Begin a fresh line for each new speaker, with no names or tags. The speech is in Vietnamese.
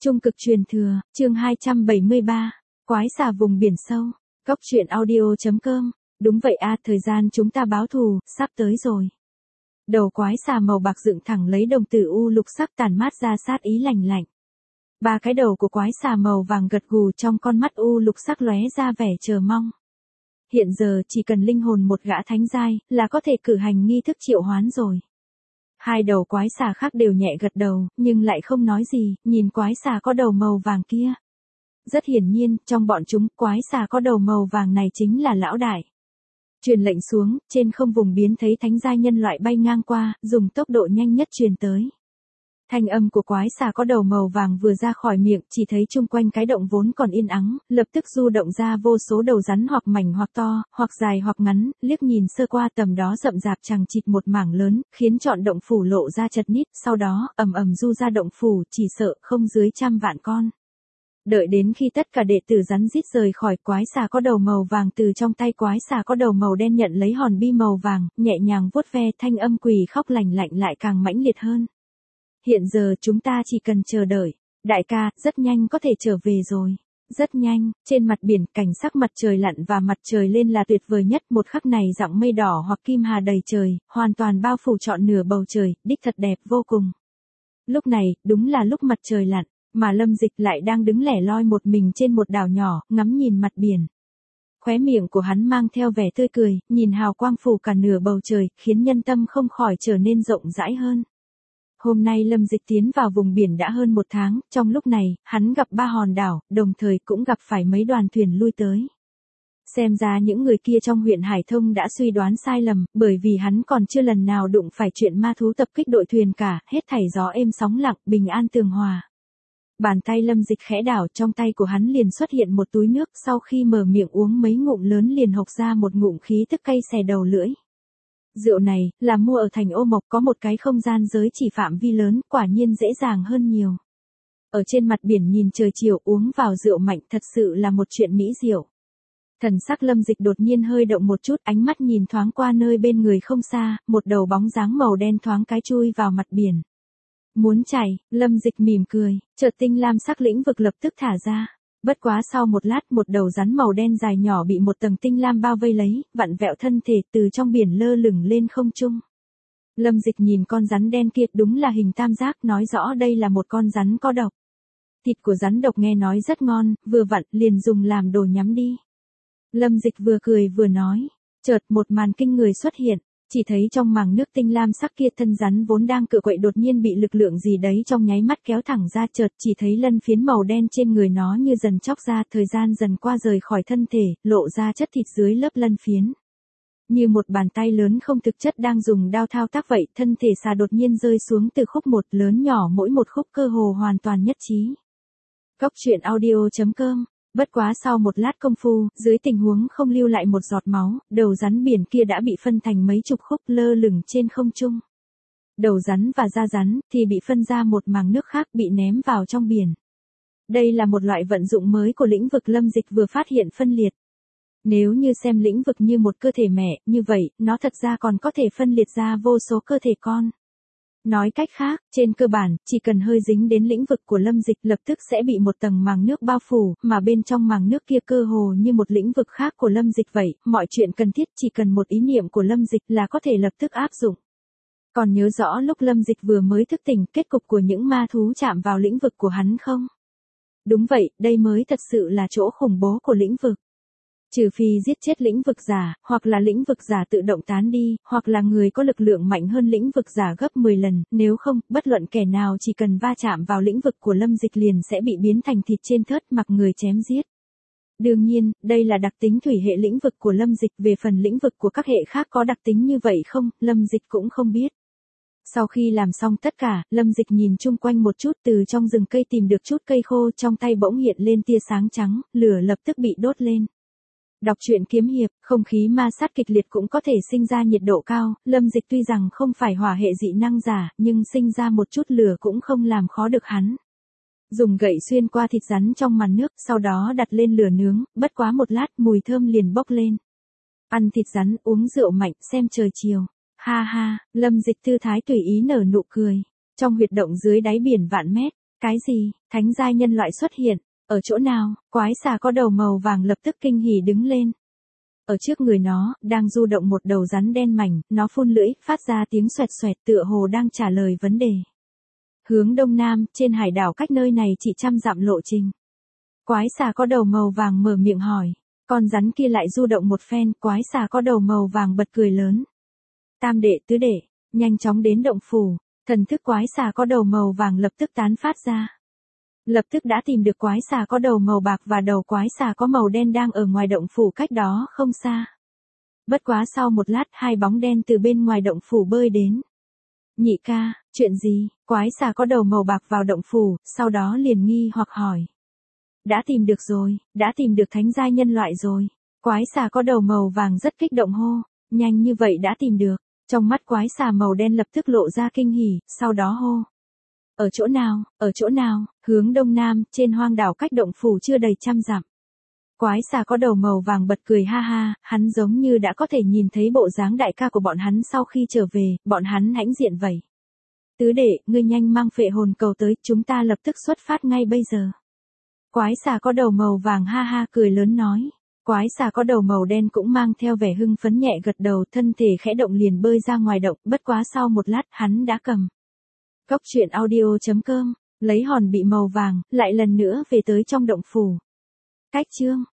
Trung cực truyền thừa, chương 273, quái xà vùng biển sâu, Cóc truyện audio.com. Đúng vậy a, thời gian chúng ta báo thù, sắp tới rồi. Đầu quái xà màu bạc dựng thẳng lấy đồng tử u lục sắc tàn mát ra sát ý lạnh lạnh. Ba cái đầu của quái xà màu vàng gật gù trong con mắt u lục sắc lóe ra vẻ chờ mong. Hiện giờ chỉ cần linh hồn một gã thánh giai là có thể cử hành nghi thức triệu hoán rồi. Hai đầu quái xà khác đều nhẹ gật đầu, nhưng lại không nói gì, nhìn quái xà có đầu màu vàng kia. Rất hiển nhiên, trong bọn chúng, quái xà có đầu màu vàng này chính là lão đại. Truyền lệnh xuống, trên không vùng biến thấy thánh giai nhân loại bay ngang qua, dùng tốc độ nhanh nhất truyền tới. Thanh âm của quái xà có đầu màu vàng vừa ra khỏi miệng, chỉ thấy chung quanh cái động vốn còn yên ắng, lập tức du động ra vô số đầu rắn hoặc mảnh hoặc to, hoặc dài hoặc ngắn, liếc nhìn sơ qua tầm đó rậm rạp chằng chịt một mảng lớn, khiến trọn động phủ lộ ra chật nít, sau đó, ầm ầm du ra động phủ, chỉ sợ không dưới 100 vạn con. Đợi đến khi tất cả đệ tử rắn rít rời khỏi, quái xà có đầu màu vàng từ trong tay quái xà có đầu màu đen nhận lấy hòn bi màu vàng, nhẹ nhàng vuốt ve, thanh âm quỳ khóc lành lạnh lại càng mãnh liệt hơn. Hiện giờ chúng ta chỉ cần chờ đợi. Đại ca, rất nhanh có thể trở về rồi. Rất nhanh, trên mặt biển, cảnh sắc mặt trời lặn và mặt trời lên là tuyệt vời nhất. Một khắc này dặng mây đỏ hoặc kim hà đầy trời, hoàn toàn bao phủ trọn nửa bầu trời, đích thật đẹp vô cùng. Lúc này, đúng là lúc mặt trời lặn, mà Lâm Dịch lại đang đứng lẻ loi một mình trên một đảo nhỏ, ngắm nhìn mặt biển. Khóe miệng của hắn mang theo vẻ tươi cười, nhìn hào quang phủ cả nửa bầu trời, khiến nhân tâm không khỏi trở nên rộng rãi hơn. Hôm nay Lâm Dịch tiến vào vùng biển đã hơn 1 tháng, trong lúc này, hắn gặp 3 hòn đảo, đồng thời cũng gặp phải mấy đoàn thuyền lui tới. Xem ra những người kia trong huyện Hải Thông đã suy đoán sai lầm, bởi vì hắn còn chưa lần nào đụng phải chuyện ma thú tập kích đội thuyền cả, hết thảy gió êm sóng lặng, bình an tường hòa. Bàn tay Lâm Dịch khẽ đảo, trong tay của hắn liền xuất hiện một túi nước, sau khi mở miệng uống mấy ngụm lớn liền hộc ra một ngụm khí tức cay xè đầu lưỡi. Rượu này, là mua ở thành Ô Mộc, có một cái không gian giới chỉ phạm vi lớn, quả nhiên dễ dàng hơn nhiều. Ở trên mặt biển nhìn trời chiều uống vào rượu mạnh thật sự là một chuyện mỹ diệu. Thần sắc Lâm Dịch đột nhiên hơi động một chút, ánh mắt nhìn thoáng qua nơi bên người không xa, một đầu bóng dáng màu đen thoáng cái chui vào mặt biển. Muốn chạy, Lâm Dịch mỉm cười, chợt tinh lam sắc lĩnh vực lập tức thả ra. Bất quá sau một lát, một đầu rắn màu đen dài nhỏ bị một tầng tinh lam bao vây lấy, vặn vẹo thân thể từ trong biển lơ lửng lên không trung. Lâm Dịch nhìn con rắn đen kia, đúng là hình tam giác, nói rõ đây là một con rắn có độc. Thịt của rắn độc nghe nói rất ngon, vừa vặn liền dùng làm đồ nhắm đi. Lâm Dịch vừa cười vừa nói, chợt một màn kinh người xuất hiện. Chỉ thấy trong màng nước tinh lam sắc kia, thân rắn vốn đang cựa quậy đột nhiên bị lực lượng gì đấy trong nháy mắt kéo thẳng ra, chợt chỉ thấy lân phiến màu đen trên người nó như dần chóc ra, thời gian dần qua rời khỏi thân thể, lộ ra chất thịt dưới lớp lân phiến. Như một bàn tay lớn không thực chất đang dùng đao thao tác vậy, thân thể xà đột nhiên rơi xuống từ khúc một, lớn nhỏ mỗi một khúc cơ hồ hoàn toàn nhất trí. Cóc truyện audio.com. Bất quá sau một lát công phu, dưới tình huống không lưu lại một giọt máu, đầu rắn biển kia đã bị phân thành mấy chục khúc lơ lửng trên không trung. Đầu rắn và da rắn thì bị phân ra một màng nước khác bị ném vào trong biển. Đây là một loại vận dụng mới của lĩnh vực Lâm Dịch vừa phát hiện phân liệt. Nếu như xem lĩnh vực như một cơ thể mẹ, như vậy, nó thật ra còn có thể phân liệt ra vô số cơ thể con. Nói cách khác, trên cơ bản, chỉ cần hơi dính đến lĩnh vực của Lâm Dịch lập tức sẽ bị một tầng màng nước bao phủ, mà bên trong màng nước kia cơ hồ như một lĩnh vực khác của Lâm Dịch vậy, mọi chuyện cần thiết chỉ cần một ý niệm của Lâm Dịch là có thể lập tức áp dụng. Còn nhớ rõ lúc Lâm Dịch vừa mới thức tỉnh, kết cục của những ma thú chạm vào lĩnh vực của hắn không? Đúng vậy, đây mới thật sự là chỗ khủng bố của lĩnh vực. Trừ phi giết chết lĩnh vực giả, hoặc là lĩnh vực giả tự động tán đi, hoặc là người có lực lượng mạnh hơn lĩnh vực giả gấp 10 lần, nếu không, bất luận kẻ nào chỉ cần va chạm vào lĩnh vực của Lâm Dịch liền sẽ bị biến thành thịt trên thớt, mặc người chém giết. Đương nhiên, đây là đặc tính thủy hệ lĩnh vực của Lâm Dịch, về phần lĩnh vực của các hệ khác có đặc tính như vậy không, Lâm Dịch cũng không biết. Sau khi làm xong tất cả, Lâm Dịch nhìn chung quanh một chút, từ trong rừng cây tìm được chút cây khô, trong tay bỗng hiện lên tia sáng trắng, lửa lập tức bị đốt lên. Đọc truyện kiếm hiệp, không khí ma sát kịch liệt cũng có thể sinh ra nhiệt độ cao, Lâm Dịch tuy rằng không phải hỏa hệ dị năng giả, nhưng sinh ra một chút lửa cũng không làm khó được hắn. Dùng gậy xuyên qua thịt rắn trong màn nước, sau đó đặt lên lửa nướng, bất quá một lát mùi thơm liền bốc lên. Ăn thịt rắn, uống rượu mạnh, xem trời chiều. Ha ha, Lâm Dịch thư thái tùy ý nở nụ cười. Trong huyệt động dưới đáy biển vạn mét, Cái gì, thánh giai nhân loại xuất hiện, ở chỗ nào? Quái xà có đầu màu vàng lập tức kinh hỉ đứng lên. Ở trước người nó, đang du động một đầu rắn đen mảnh, nó phun lưỡi, phát ra tiếng xoẹt xoẹt tựa hồ đang trả lời vấn đề. Hướng đông nam, trên hải đảo cách nơi này chỉ 100 dặm lộ trình. Quái xà có đầu màu vàng mở miệng hỏi. Con rắn kia lại du động một phen, quái xà có đầu màu vàng bật cười lớn. Tam đệ tứ đệ, nhanh chóng đến động phủ, thần thức quái xà có đầu màu vàng lập tức tán phát ra. Lập tức đã tìm được quái xà có đầu màu bạc và đầu quái xà có màu đen đang ở ngoài động phủ cách đó không xa. Bất quá sau một lát hai bóng đen từ bên ngoài động phủ bơi đến. Nhị ca, chuyện gì? Quái xà có đầu màu bạc vào động phủ, sau đó liền nghi hoặc hỏi. Đã tìm được rồi, đã tìm được thánh giai nhân loại rồi. Quái xà có đầu màu vàng rất kích động hô, nhanh như vậy đã tìm được. Trong mắt quái xà màu đen lập tức lộ ra kinh hỉ, sau đó hô. Ở chỗ nào, hướng đông nam, trên hoang đảo cách động phủ chưa đầy 100 dặm. Quái xà có đầu màu vàng bật cười ha ha, hắn giống như đã có thể nhìn thấy bộ dáng đại ca của bọn hắn sau khi trở về, bọn hắn hãnh diện vậy. Tứ đệ, ngươi nhanh mang phệ hồn cầu tới, chúng ta lập tức xuất phát ngay bây giờ. Quái xà có đầu màu vàng ha ha cười lớn nói. Quái xà có đầu màu đen cũng mang theo vẻ hưng phấn nhẹ gật đầu, thân thể khẽ động liền bơi ra ngoài động, bất quá sau một lát hắn đã cầm. Cốc truyện audio.com, lấy hòn bị màu vàng, lại lần nữa về tới trong động phủ. Cách chương